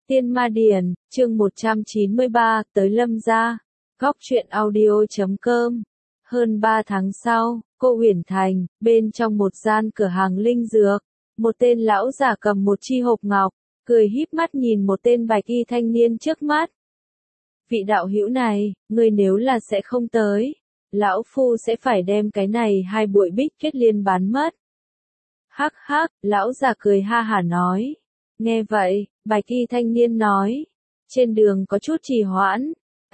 Tiên Ma Điển, chương 193, tới Lâm gia. Góc truyện audio.com. Hơn 3 tháng sau, cô Uyển Thành, bên trong một gian cửa hàng linh dược, một tên lão giả cầm một chi hộp ngọc, cười híp mắt nhìn một tên bạch y thanh niên trước mắt. Vị đạo hữu này, ngươi nếu là sẽ không tới, lão phu sẽ phải đem cái này 2 bụi bích kết liên bán mất. Hắc hắc, lão giả cười ha hả nói. Nghe vậy, bạch y thanh niên nói, trên đường có chút trì hoãn,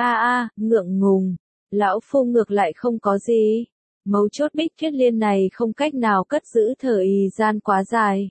ngượng ngùng, lão phu ngược lại không có gì, mấu chốt bích kết liên này không cách nào cất giữ thời gian quá dài.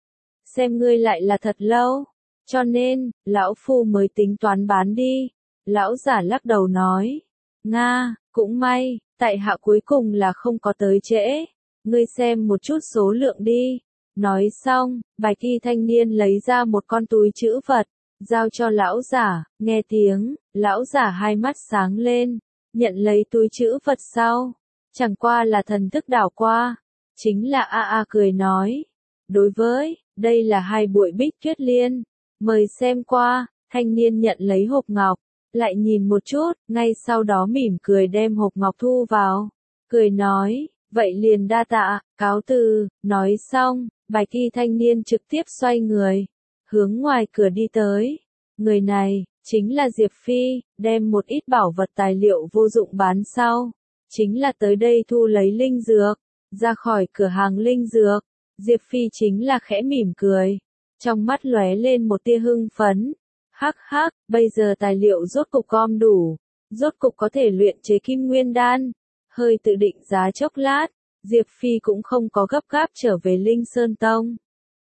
Xem ngươi lại là thật lâu, cho nên, lão phu mới tính toán bán đi, lão giả lắc đầu nói, Nga, cũng may, tại hạ cuối cùng là không có tới trễ, ngươi xem một chút số lượng đi. Nói xong, bạch y thanh niên lấy ra một con túi trữ vật, giao cho lão giả, nghe tiếng, lão giả hai mắt sáng lên, nhận lấy túi trữ vật sau, chẳng qua là thần thức đảo qua, chính là cười nói, đối với, đây là 2 bụi bích tuyết liên, mời xem qua, thanh niên nhận lấy hộp ngọc, lại nhìn một chút, ngay sau đó mỉm cười đem hộp ngọc thu vào, cười nói, vậy liền đa tạ, cáo từ, nói xong. Bạch y thanh niên trực tiếp xoay người, hướng ngoài cửa đi tới. Người này, chính là Diệp Phi, đem một ít bảo vật tài liệu vô dụng bán sau. Chính là tới đây thu lấy linh dược, ra khỏi cửa hàng linh dược. Diệp Phi chính là khẽ mỉm cười, trong mắt lóe lên một tia hưng phấn. Hắc hắc, bây giờ tài liệu rốt cục gom đủ, rốt cục có thể luyện chế kim nguyên đan. Hơi tự định giá chốc lát. Diệp Phi cũng không có gấp gáp trở về Linh Sơn Tông,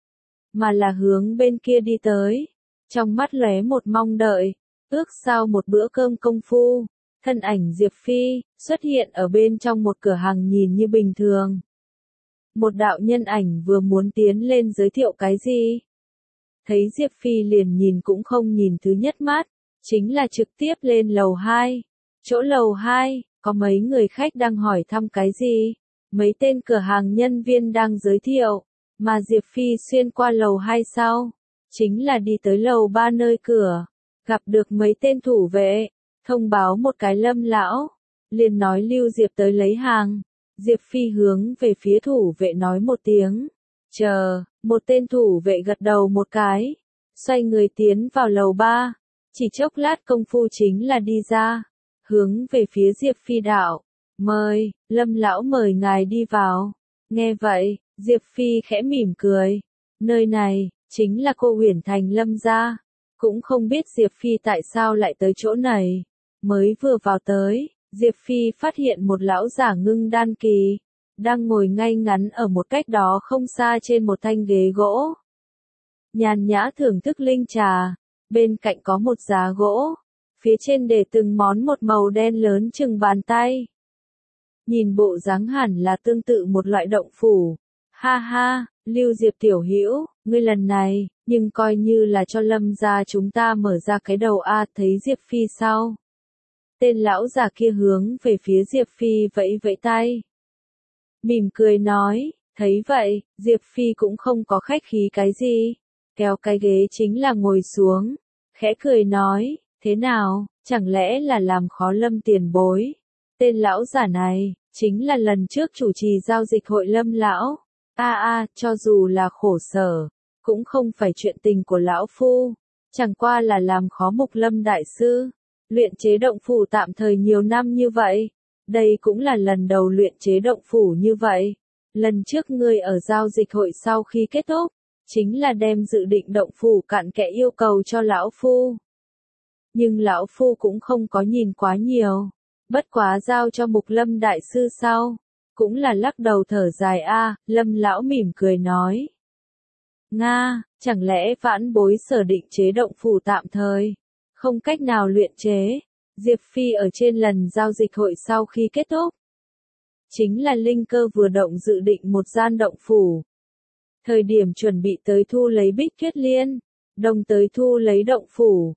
mà là hướng bên kia đi tới, trong mắt lóe một mong đợi, ước sau một bữa cơm công phu, thân ảnh Diệp Phi xuất hiện ở bên trong một cửa hàng nhìn như bình thường. Một đạo nhân ảnh vừa muốn tiến lên giới thiệu cái gì, thấy Diệp Phi liền nhìn cũng không nhìn thứ nhất mắt, chính là trực tiếp lên lầu 2. Chỗ lầu 2, có mấy người khách đang hỏi thăm cái gì. Mấy tên cửa hàng nhân viên đang giới thiệu, mà Diệp Phi xuyên qua lầu 2 sau, chính là đi tới lầu 3 nơi cửa, gặp được mấy tên thủ vệ, thông báo một cái Lâm lão, liền nói lưu Diệp tới lấy hàng. Diệp Phi hướng về phía thủ vệ nói một tiếng, chờ, một tên thủ vệ gật đầu một cái, xoay người tiến vào lầu 3, chỉ chốc lát công phu chính là đi ra, hướng về phía Diệp Phi đạo. Mời, Lâm lão mời ngài đi vào. Nghe vậy, Diệp Phi khẽ mỉm cười. Nơi này, chính là cô Uyển Thành Lâm gia. Cũng không biết Diệp Phi tại sao lại tới chỗ này. Mới vừa vào tới, Diệp Phi phát hiện một lão giả ngưng đan kỳ, đang ngồi ngay ngắn ở một cách đó không xa trên một thanh ghế gỗ. Nhàn nhã thưởng thức linh trà, bên cạnh có một giá gỗ, phía trên để từng món một màu đen lớn chừng bàn tay. Nhìn bộ dáng hẳn là tương tự một loại động phủ. Ha ha, Lưu Diệp tiểu hữu, ngươi lần này, nhưng coi như là cho Lâm gia chúng ta mở ra cái đầu thấy Diệp Phi sau. Tên lão già kia hướng về phía Diệp Phi vẫy vẫy tay. Mỉm cười nói, thấy vậy, Diệp Phi cũng không có khách khí cái gì. Kéo cái ghế chính là ngồi xuống, khẽ cười nói, thế nào, chẳng lẽ là làm khó Lâm tiền bối. Tên lão giả này, chính là lần trước chủ trì giao dịch hội Lâm lão. Cho dù là khổ sở, cũng không phải chuyện tình của lão phu, chẳng qua là làm khó Mục Lâm đại sư. Luyện chế động phủ tạm thời nhiều năm như vậy, đây cũng là lần đầu luyện chế động phủ như vậy. Lần trước ngươi ở giao dịch hội sau khi kết thúc, chính là đem dự định động phủ cặn kẽ yêu cầu cho lão phu. Nhưng lão phu cũng không có nhìn quá nhiều. Bất quá giao cho Mục Lâm đại sư sau, cũng là lắc đầu thở dài Lâm lão mỉm cười nói. Nga, chẳng lẽ vãn bối sở định chế động phủ tạm thời, không cách nào luyện chế. Diệp Phi ở trên lần giao dịch hội sau khi kết thúc, chính là linh cơ vừa động dự định một gian động phủ. Thời điểm chuẩn bị tới thu lấy bích tuyết liên, đồng tới thu lấy động phủ.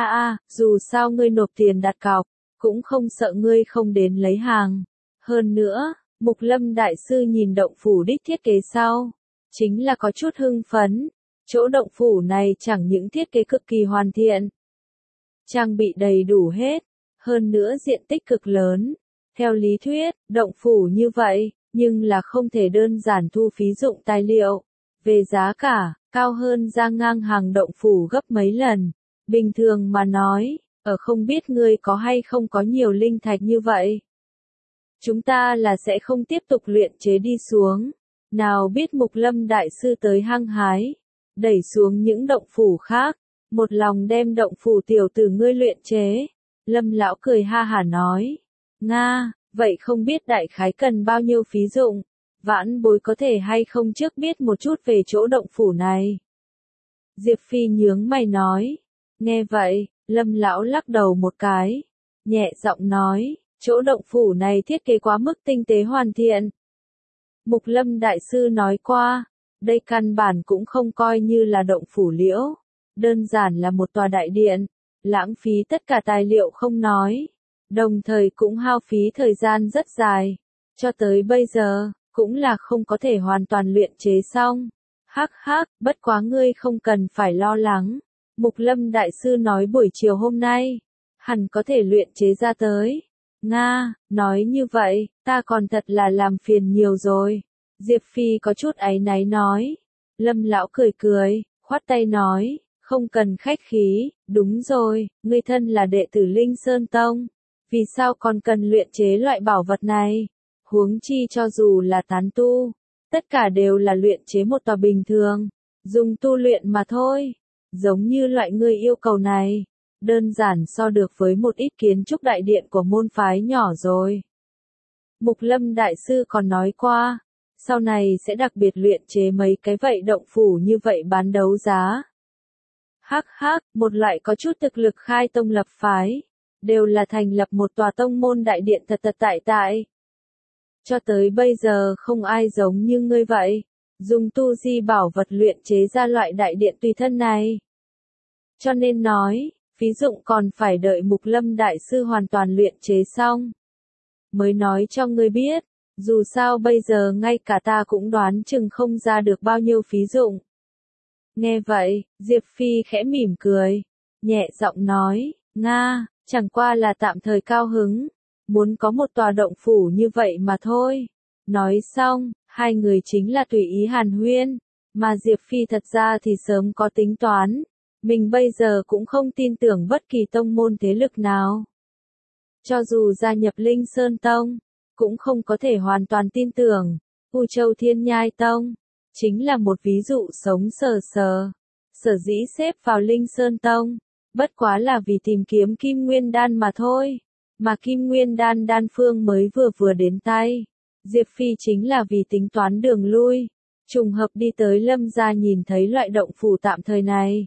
Dù sao ngươi nộp tiền đặt cọc, cũng không sợ ngươi không đến lấy hàng. Hơn nữa, Mục Lâm đại sư nhìn động phủ đích thiết kế sau, chính là có chút hưng phấn, Chỗ động phủ này chẳng những thiết kế cực kỳ hoàn thiện, trang bị đầy đủ hết, hơn nữa diện tích cực lớn. Theo lý thuyết, động phủ như vậy, nhưng là không thể đơn giản thu phí dụng tài liệu. Về giá cả, cao hơn ra ngang hàng động phủ gấp mấy lần. Bình thường mà nói, ở không biết ngươi có hay không có nhiều linh thạch như vậy. Chúng ta là sẽ không tiếp tục luyện chế đi xuống. Nào biết Mục Lâm Đại Sư tới hăng hái, đẩy xuống những động phủ khác, một lòng đem động phủ tiểu tử ngươi luyện chế. Lâm lão cười ha hả nói, Nga, vậy không biết đại khái cần bao nhiêu phí dụng, vãn bối có thể hay không trước biết một chút về chỗ động phủ này. Diệp Phi nhướng mày nói, nghe vậy, Lâm lão lắc đầu một cái, nhẹ giọng nói, chỗ động phủ này thiết kế quá mức tinh tế hoàn thiện. Mục Lâm Đại Sư nói qua, đây căn bản cũng không coi như là động phủ liễu, đơn giản là một tòa đại điện, lãng phí tất cả tài liệu không nói, đồng thời cũng hao phí thời gian rất dài, cho tới bây giờ, cũng là không có thể hoàn toàn luyện chế xong. Hắc hắc, bất quá ngươi không cần phải lo lắng, Mục Lâm Đại Sư nói buổi chiều hôm nay, hẳn có thể luyện chế ra tới. Nga, nói như vậy, ta còn thật là làm phiền nhiều rồi. Diệp Phi có chút áy náy nói. Lâm lão cười cười, khoát tay nói, không cần khách khí, đúng rồi, ngươi thân là đệ tử Linh Sơn Tông. Vì sao còn cần luyện chế loại bảo vật này? Huống chi cho dù là tán tu, tất cả đều là luyện chế một tòa bình thường, dùng tu luyện mà thôi. Giống như loại ngươi yêu cầu này, đơn giản so được với một ít kiến trúc đại điện của môn phái nhỏ rồi. Mục Lâm Đại Sư còn nói qua, sau này sẽ đặc biệt luyện chế mấy cái vậy động phủ như vậy bán đấu giá. Hắc hắc, một loại có chút thực lực khai tông lập phái, đều là thành lập một tòa tông môn đại điện thật thật tại. Cho tới bây giờ không ai giống như ngươi vậy, dùng tu di bảo vật luyện chế ra loại đại điện tùy thân này. Cho nên nói, phí dụng còn phải đợi Mục Lâm Đại Sư hoàn toàn luyện chế xong. Mới nói cho ngươi biết, dù sao bây giờ ngay cả ta cũng đoán chừng không ra được bao nhiêu phí dụng. Nghe vậy, Diệp Phi khẽ mỉm cười, nhẹ giọng nói, Nga, chẳng qua là tạm thời cao hứng, muốn có một tòa động phủ như vậy mà thôi. Nói xong, hai người chính là tùy ý hàn huyên, mà Diệp Phi thật ra thì sớm có tính toán, mình bây giờ cũng không tin tưởng bất kỳ tông môn thế lực nào. Cho dù gia nhập Linh Sơn Tông, cũng không có thể hoàn toàn tin tưởng, U Châu Thiên Nhai Tông, chính là một ví dụ sống sờ sờ. Sở dĩ xếp vào Linh Sơn Tông, bất quá là vì tìm kiếm Kim Nguyên Đan mà thôi, mà Kim Nguyên Đan đan phương mới vừa đến tay. Diệp Phi chính là vì tính toán đường lui, trùng hợp đi tới Lâm gia nhìn thấy loại động phủ tạm thời này.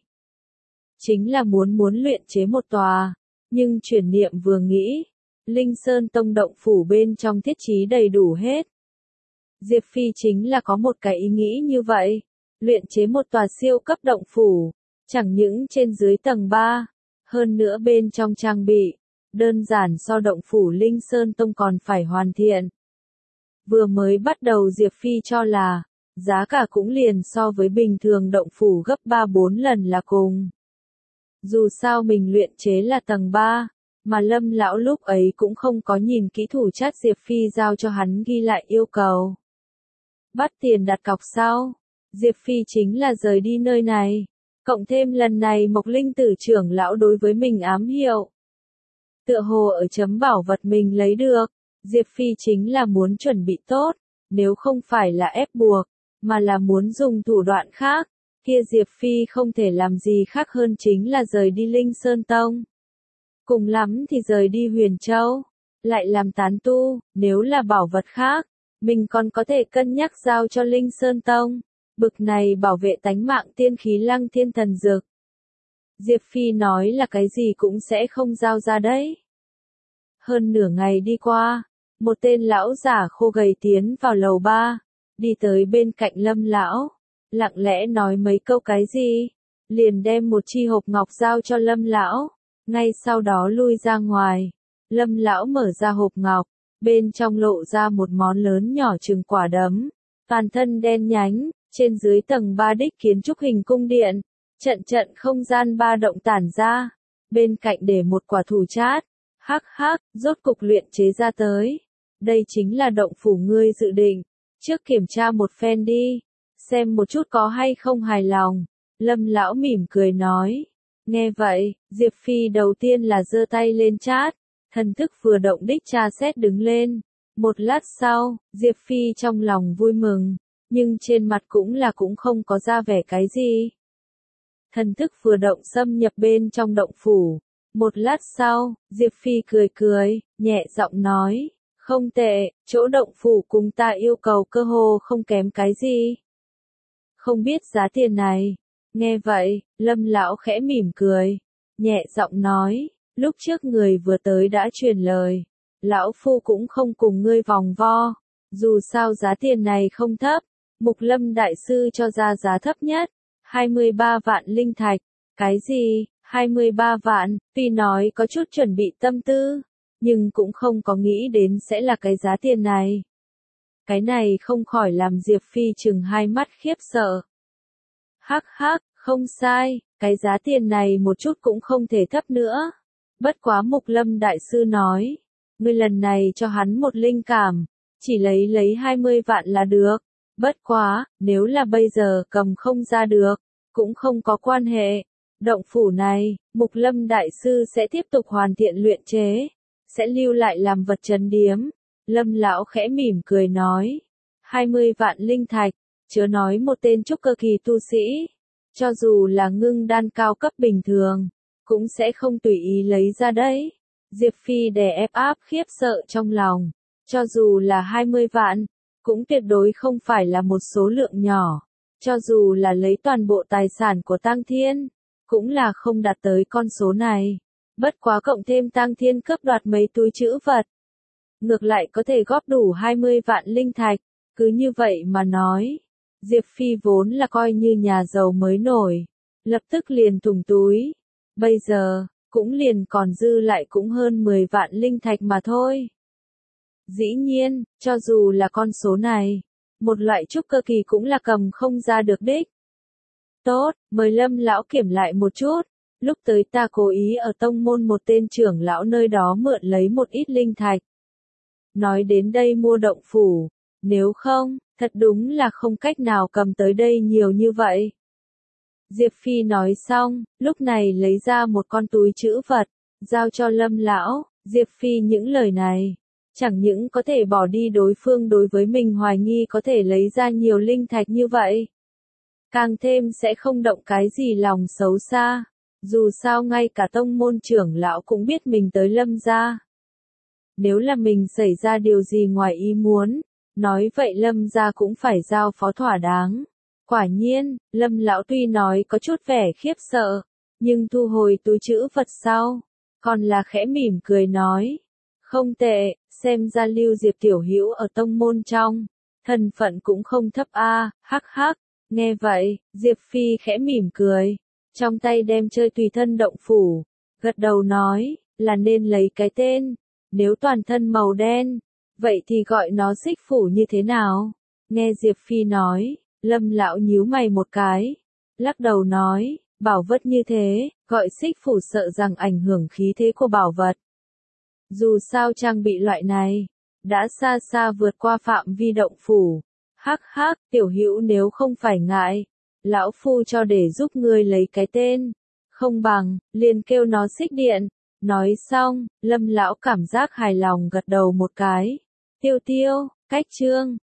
Chính là muốn luyện chế một tòa, nhưng chuyển niệm vừa nghĩ, Linh Sơn Tông động phủ bên trong thiết trí đầy đủ hết. Diệp Phi chính là có một cái ý nghĩ như vậy, luyện chế một tòa siêu cấp động phủ, chẳng những trên dưới tầng 3, hơn nữa bên trong trang bị, đơn giản so động phủ Linh Sơn Tông còn phải hoàn thiện. Vừa mới bắt đầu Diệp Phi cho là, giá cả cũng liền so với bình thường động phủ gấp 3-4 lần là cùng. Dù sao mình luyện chế là tầng 3, mà Lâm lão lúc ấy cũng không có nhìn kỹ thủ chát Diệp Phi giao cho hắn ghi lại yêu cầu. Bắt tiền đặt cọc sau, Diệp Phi chính là rời đi nơi này, cộng thêm lần này Mộc Linh Tử trưởng lão đối với mình ám hiệu. Tựa hồ ở chấm bảo vật mình lấy được, Diệp Phi chính là muốn chuẩn bị tốt, nếu không phải là ép buộc, mà là muốn dùng thủ đoạn khác, kia Diệp Phi không thể làm gì khác hơn chính là rời đi Linh Sơn Tông. Cùng lắm thì rời đi Huyền Châu, lại làm tán tu, nếu là bảo vật khác, mình còn có thể cân nhắc giao cho Linh Sơn Tông, bực này bảo vệ tánh mạng tiên khí Lăng Thiên thần dược. Diệp Phi nói là cái gì cũng sẽ không giao ra đấy. Hơn nửa ngày đi qua, một tên lão giả khô gầy tiến vào lầu 3, đi tới bên cạnh Lâm lão, lặng lẽ nói mấy câu cái gì, liền đem một chi hộp ngọc giao cho Lâm lão, ngay sau đó lui ra ngoài. Lâm lão mở ra hộp ngọc, bên trong lộ ra một món lớn nhỏ chừng quả đấm, toàn thân đen nhánh, Trên dưới tầng 3 đích kiến trúc hình cung điện, trận trận không gian ba động tản ra, bên cạnh để một quả thủ chát. Hắc hắc, rốt cục luyện chế ra tới. Đây chính là động phủ ngươi dự định, trước kiểm tra một phen đi, xem một chút có hay không hài lòng. Lâm lão mỉm cười nói. Nghe vậy, Diệp Phi đầu tiên là giơ tay lên chát, thần thức vừa động đích tra xét đứng lên. Một lát sau, Diệp Phi trong lòng vui mừng, nhưng trên mặt cũng không có ra vẻ cái gì. Thần thức vừa động xâm nhập bên trong động phủ. Một lát sau, Diệp Phi cười cười, nhẹ giọng nói, không tệ, chỗ động phủ cùng ta yêu cầu cơ hồ không kém cái gì. Không biết giá tiền này. Nghe vậy, Lâm lão khẽ mỉm cười, nhẹ giọng nói, lúc trước người vừa tới đã truyền lời, lão phu cũng không cùng ngươi vòng vo, dù sao giá tiền này không thấp, Mục Lâm đại sư cho ra giá thấp nhất, 23 vạn linh thạch. Cái gì? 23 vạn, tuy nói có chút chuẩn bị tâm tư, nhưng cũng không có nghĩ đến sẽ là cái giá tiền này. Cái này không khỏi làm Diệp Phi chừng hai mắt khiếp sợ. Hắc hắc, không sai, cái giá tiền này một chút cũng không thể thấp nữa. Bất quá Mục Lâm đại sư nói, ngươi lần này cho hắn một linh cảm, chỉ lấy 20 vạn là được. Bất quá, nếu là bây giờ cầm không ra được, cũng không có quan hệ. Động phủ này, Mục Lâm đại sư sẽ tiếp tục hoàn thiện luyện chế, sẽ lưu lại làm vật trấn điếm. Lâm lão khẽ mỉm cười nói, 20 vạn linh thạch, chớ nói một tên trúc cơ kỳ tu sĩ, cho dù là ngưng đan cao cấp bình thường, cũng sẽ không tùy ý lấy ra đấy. Diệp Phi đè ép áp khiếp sợ trong lòng, cho dù là 20 vạn, cũng tuyệt đối không phải là một số lượng nhỏ, cho dù là lấy toàn bộ tài sản của Tang Thiên, cũng là không đạt tới con số này. Bất quá cộng thêm Tang Thiên cướp đoạt mấy túi trữ vật, ngược lại có thể góp đủ 20 vạn linh thạch. Cứ như vậy mà nói, Diệp Phi vốn là coi như nhà giàu mới nổi, lập tức liền thủng túi. Bây giờ, cũng liền còn dư lại cũng hơn 10 vạn linh thạch mà thôi. Dĩ nhiên, cho dù là con số này, một loại trúc cơ kỳ cũng là cầm không ra được đích. Tốt, mời Lâm lão kiểm lại một chút. Lúc tới ta cố ý ở tông môn một tên trưởng lão nơi đó mượn lấy một ít linh thạch. Nói đến đây mua động phủ, nếu không, thật đúng là không cách nào cầm tới đây nhiều như vậy. Diệp Phi nói xong, lúc này lấy ra một con túi trữ vật, giao cho Lâm lão. Diệp Phi những lời này, chẳng những có thể bỏ đi đối phương đối với mình hoài nghi có thể lấy ra nhiều linh thạch như vậy, càng thêm sẽ không động cái gì lòng xấu xa. Dù sao ngay cả tông môn trưởng lão cũng biết mình tới Lâm gia. Nếu là mình xảy ra điều gì ngoài ý muốn, nói vậy Lâm gia cũng phải giao phó thỏa đáng. Quả nhiên, Lâm lão tuy nói có chút vẻ khiếp sợ, nhưng thu hồi túi trữ vật sau, còn là khẽ mỉm cười nói, không tệ, xem ra Lưu Diệp tiểu hữu ở tông môn trong, thân phận cũng không thấp a. Hắc hắc. Nghe vậy, Diệp Phi khẽ mỉm cười, trong tay đem chơi tùy thân động phủ, gật đầu nói, là nên lấy cái tên, nếu toàn thân màu đen, vậy thì gọi nó xích phủ như thế nào? Nghe Diệp Phi nói, Lâm lão nhíu mày một cái, lắc đầu nói, bảo vật như thế, gọi xích phủ sợ rằng ảnh hưởng khí thế của bảo vật. Dù sao trang bị loại này, đã xa xa vượt qua phạm vi động phủ. Hắc hắc, tiểu hữu nếu không phải ngại, lão phu cho để giúp ngươi lấy cái tên, không bằng, liền kêu nó xích điện. Nói xong, Lâm lão cảm giác hài lòng gật đầu một cái. Tiêu tiêu, cách chương.